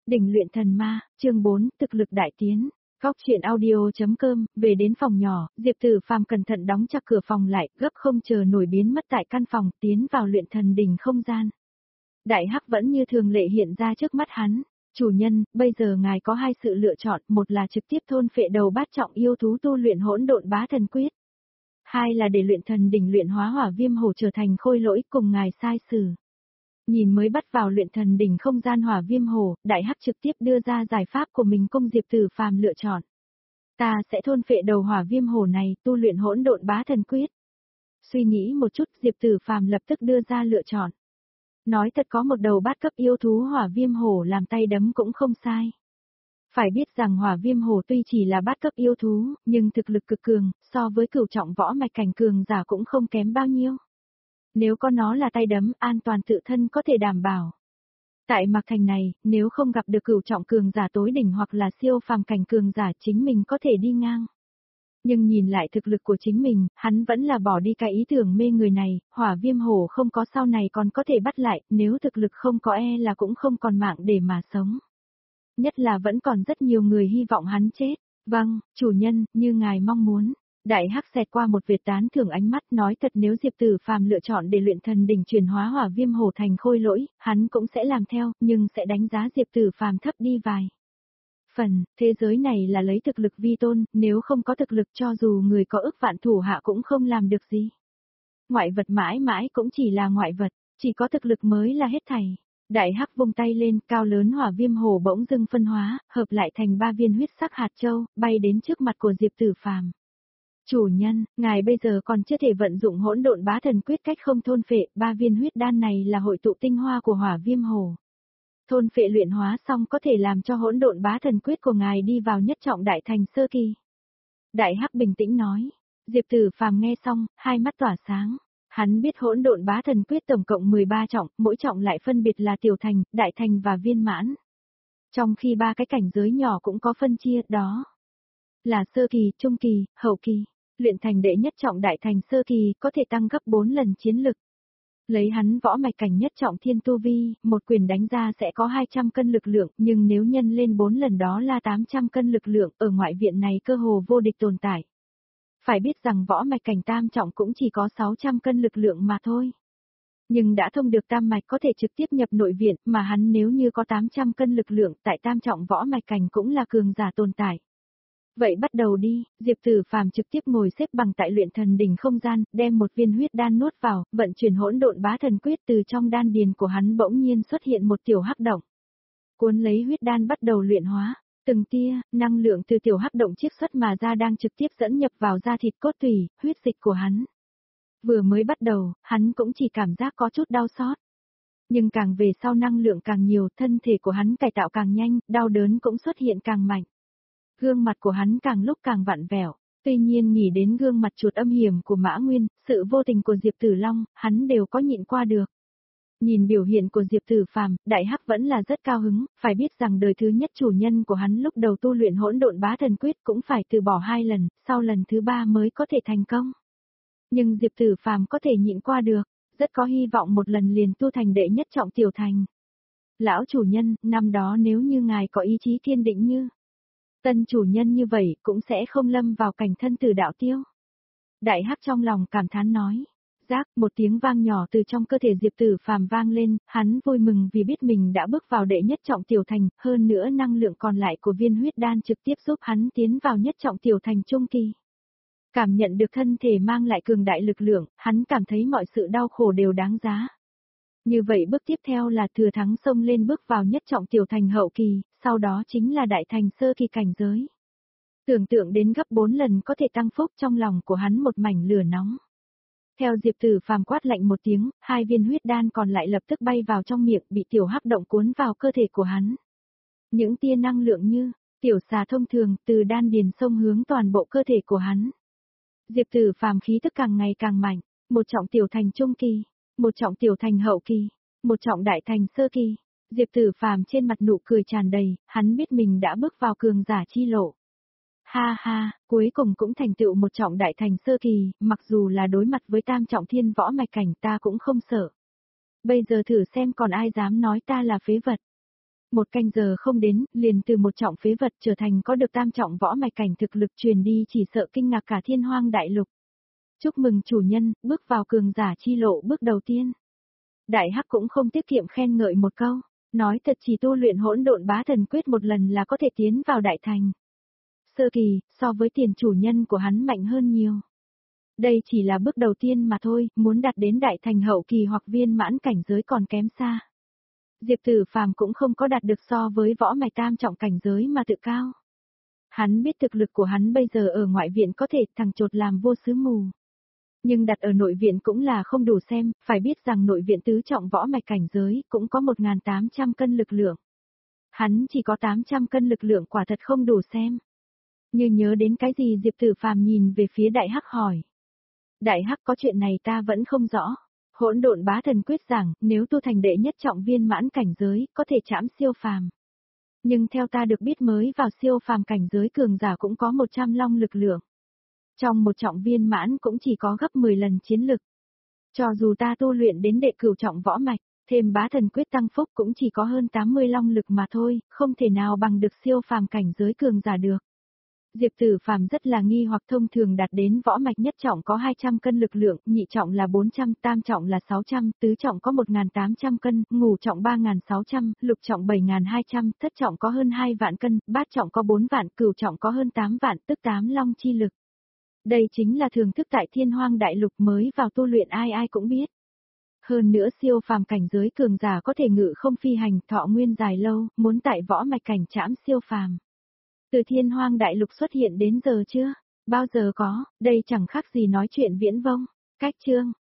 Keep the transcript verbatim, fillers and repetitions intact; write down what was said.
Đỉnh luyện thần ma, chương bốn, thực lực đại tiến. Góc truyện audio.com, về đến phòng nhỏ, Diệp Tử Phàm cẩn thận đóng chặt cửa phòng lại, gấp không chờ nổi biến mất tại căn phòng, tiến vào luyện thần đỉnh không gian. Đại Hắc vẫn như thường lệ hiện ra trước mắt hắn. Chủ nhân, bây giờ ngài có hai sự lựa chọn, một là trực tiếp thôn phệ đầu bát trọng yêu thú tu luyện hỗn độn bá thần quyết. Hai là để luyện thần đỉnh luyện hóa hỏa viêm hổ trở thành khôi lỗi cùng ngài sai xử. Nhìn mới bắt vào luyện thần đỉnh không gian hỏa viêm hổ, Đại Hắc trực tiếp đưa ra giải pháp của mình cung Diệp Tử Phàm lựa chọn. Ta sẽ thôn phệ đầu hỏa viêm hổ này, tu luyện hỗn độn bá thần quyết. Suy nghĩ một chút, Diệp Tử Phàm lập tức đưa ra lựa chọn. Nói thật có một đầu bát cấp yêu thú hỏa viêm hổ làm tay đấm cũng không sai. Phải biết rằng hỏa viêm hổ tuy chỉ là bát cấp yêu thú, nhưng thực lực cực cường, so với cửu trọng võ mạch cảnh cường giả cũng không kém bao nhiêu. Nếu có nó là tay đấm, an toàn tự thân có thể đảm bảo. Tại Mạc Thành này, nếu không gặp được cửu trọng cường giả tối đỉnh hoặc là siêu phàm cảnh cường giả chính mình có thể đi ngang. Nhưng nhìn lại thực lực của chính mình, hắn vẫn là bỏ đi cái ý tưởng mê người này, hỏa viêm hổ không có sau này còn có thể bắt lại, nếu thực lực không có e là cũng không còn mạng để mà sống. Nhất là vẫn còn rất nhiều người hy vọng hắn chết. Vâng, chủ nhân, như ngài mong muốn. Đại Hắc xẹt qua một vệt tán thưởng ánh mắt, nói thật nếu Diệp Tử Phàm lựa chọn để luyện thần đỉnh chuyển hóa hỏa viêm hổ thành khôi lỗi, hắn cũng sẽ làm theo, nhưng sẽ đánh giá Diệp Tử Phàm thấp đi vài phần. Thế giới này là lấy thực lực vi tôn, nếu không có thực lực cho dù người có ức vạn thủ hạ cũng không làm được gì. Ngoại vật mãi mãi cũng chỉ là ngoại vật, chỉ có thực lực mới là hết thảy. Đại Hắc vung tay lên, cao lớn hỏa viêm hổ bỗng dưng phân hóa, hợp lại thành ba viên huyết sắc hạt châu, bay đến trước mặt của Diệp Tử Phàm. Chủ nhân, ngài bây giờ còn chưa thể vận dụng hỗn độn bá thần quyết cách không thôn phệ, ba viên huyết đan này là hội tụ tinh hoa của hỏa viêm hổ. Thôn phệ luyện hóa xong có thể làm cho hỗn độn bá thần quyết của ngài đi vào nhất trọng đại thành sơ kỳ. Đại Hắc bình tĩnh nói. Diệp Tử Phàm nghe xong, hai mắt tỏa sáng. Hắn biết hỗn độn bá thần quyết tổng cộng mười ba trọng, mỗi trọng lại phân biệt là tiểu thành, đại thành và viên mãn. Trong khi ba cái cảnh giới nhỏ cũng có phân chia, đó là sơ kỳ, trung kỳ, hậu kỳ. Luyện thành đệ nhất trọng đại thành sơ kỳ có thể tăng gấp bốn lần chiến lực. Lấy hắn võ mạch cảnh nhất trọng thiên tu vi, một quyền đánh ra sẽ có hai trăm cân lực lượng, nhưng nếu nhân lên bốn lần đó là tám trăm cân lực lượng, ở ngoại viện này cơ hồ vô địch tồn tại. Phải biết rằng võ mạch cảnh tam trọng cũng chỉ có sáu trăm cân lực lượng mà thôi. Nhưng đã thông được tam mạch có thể trực tiếp nhập nội viện, mà hắn nếu như có tám trăm cân lực lượng tại tam trọng võ mạch cảnh cũng là cường giả tồn tại. Vậy bắt đầu đi, Diệp Tử Phàm trực tiếp ngồi xếp bằng tại luyện thần đỉnh không gian, đem một viên huyết đan nuốt vào, vận chuyển hỗn độn bá thần quyết từ trong đan điền của hắn bỗng nhiên xuất hiện một tiểu hắc động. Cuốn lấy huyết đan bắt đầu luyện hóa, từng tia, năng lượng từ tiểu hắc động chiết xuất mà ra đang trực tiếp dẫn nhập vào da thịt cốt tủy, huyết dịch của hắn. Vừa mới bắt đầu, hắn cũng chỉ cảm giác có chút đau xót. Nhưng càng về sau năng lượng càng nhiều, thân thể của hắn cải tạo càng nhanh, đau đớn cũng xuất hiện càng mạnh. Gương mặt của hắn càng lúc càng vặn vẹo, tuy nhiên nghĩ đến gương mặt chuột âm hiểm của Mã Nguyên, sự vô tình của Diệp Tử Long, hắn đều có nhịn qua được. Nhìn biểu hiện của Diệp Tử Phàm, Đại Hắc vẫn là rất cao hứng, phải biết rằng đời thứ nhất chủ nhân của hắn lúc đầu tu luyện hỗn độn bá thần quyết cũng phải từ bỏ hai lần, sau lần thứ ba mới có thể thành công. Nhưng Diệp Tử Phàm có thể nhịn qua được, rất có hy vọng một lần liền tu thành đệ nhất trọng tiểu thành. Lão chủ nhân, năm đó nếu như ngài có ý chí kiên định như tân chủ nhân như vậy cũng sẽ không lâm vào cảnh thân tử đạo tiêu. Đại Hắc trong lòng cảm thán nói. Rác, một tiếng vang nhỏ từ trong cơ thể Diệp Tử Phàm vang lên, hắn vui mừng vì biết mình đã bước vào đệ nhất trọng tiểu thành, hơn nữa năng lượng còn lại của viên huyết đan trực tiếp giúp hắn tiến vào nhất trọng tiểu thành trung kỳ. Cảm nhận được thân thể mang lại cường đại lực lượng, hắn cảm thấy mọi sự đau khổ đều đáng giá. Như vậy bước tiếp theo là thừa thắng xông lên bước vào nhất trọng tiểu thành hậu kỳ, sau đó chính là đại thành sơ kỳ cảnh giới. Tưởng tượng đến gấp bốn lần có thể tăng phúc trong lòng của hắn một mảnh lửa nóng. Theo Diệp Tử Phàm quát lạnh một tiếng, hai viên huyết đan còn lại lập tức bay vào trong miệng bị tiểu hắc động cuốn vào cơ thể của hắn. Những tia năng lượng như tiểu xà thông thường từ đan điền xông hướng toàn bộ cơ thể của hắn. Diệp Tử Phàm khí tức càng ngày càng mạnh, một trọng tiểu thành trung kỳ, một trọng tiểu thành hậu kỳ, một trọng đại thành sơ kỳ. Diệp Tử Phàm trên mặt nụ cười tràn đầy, hắn biết mình đã bước vào cường giả chi lộ. Ha ha, cuối cùng cũng thành tựu một trọng đại thành sơ kỳ, mặc dù là đối mặt với tam trọng thiên võ mạch cảnh ta cũng không sợ. Bây giờ thử xem còn ai dám nói ta là phế vật. Một canh giờ không đến, liền từ một trọng phế vật trở thành có được tam trọng võ mạch cảnh thực lực truyền đi chỉ sợ kinh ngạc cả thiên hoang đại lục. Chúc mừng chủ nhân, bước vào cường giả chi lộ bước đầu tiên. Đại Hắc cũng không tiết kiệm khen ngợi một câu, nói thật chỉ tu luyện hỗn độn bá thần quyết một lần là có thể tiến vào đại thành. Sơ kỳ, so với tiền chủ nhân của hắn mạnh hơn nhiều. Đây chỉ là bước đầu tiên mà thôi, muốn đạt đến đại thành hậu kỳ hoặc viên mãn cảnh giới còn kém xa. Diệp Tử Phàm cũng không có đạt được so với võ mạch tam trọng cảnh giới mà tự cao. Hắn biết thực lực của hắn bây giờ ở ngoại viện có thể thằng chột làm vô sứ mù. Nhưng đặt ở nội viện cũng là không đủ xem, phải biết rằng nội viện tứ trọng võ mạch cảnh giới cũng có một nghìn tám trăm cân lực lượng. Hắn chỉ có tám trăm cân lực lượng quả thật không đủ xem. Như nhớ đến cái gì Diệp Tử Phàm nhìn về phía Đại Hắc hỏi. Đại Hắc có chuyện này ta vẫn không rõ. Hỗn độn bá thần quyết rằng, nếu tu thành đệ nhất trọng viên mãn cảnh giới, có thể trảm siêu phàm. Nhưng theo ta được biết mới vào siêu phàm cảnh giới cường giả cũng có một trăm long lực lượng. Trong một trọng viên mãn cũng chỉ có gấp mười lần chiến lực. Cho dù ta tu luyện đến đệ cửu trọng võ mạch, thêm bá thần quyết tăng phúc cũng chỉ có hơn tám mươi long lực mà thôi, không thể nào bằng được siêu phàm cảnh giới cường giả được. Diệp Tử Phàm rất là nghi hoặc thông thường đạt đến võ mạch nhất trọng có hai trăm cân lực lượng, nhị trọng là bốn trăm, tam trọng là sáu trăm, tứ trọng có một nghìn tám trăm cân, ngũ trọng ba nghìn sáu trăm, lục trọng bảy nghìn hai trăm, thất trọng có hơn hai vạn cân, bát trọng có bốn vạn, cửu trọng có hơn tám vạn, tức tám long chi lực. Đây chính là thường thức tại thiên hoang đại lục mới vào tu luyện ai ai cũng biết. Hơn nữa siêu phàm cảnh giới cường giả có thể ngự không phi hành thọ nguyên dài lâu, muốn tại võ mạch cảnh trảm siêu phàm. Từ thiên hoang đại lục xuất hiện đến giờ chưa? Bao giờ có, đây chẳng khác gì nói chuyện viễn vông. Cách chương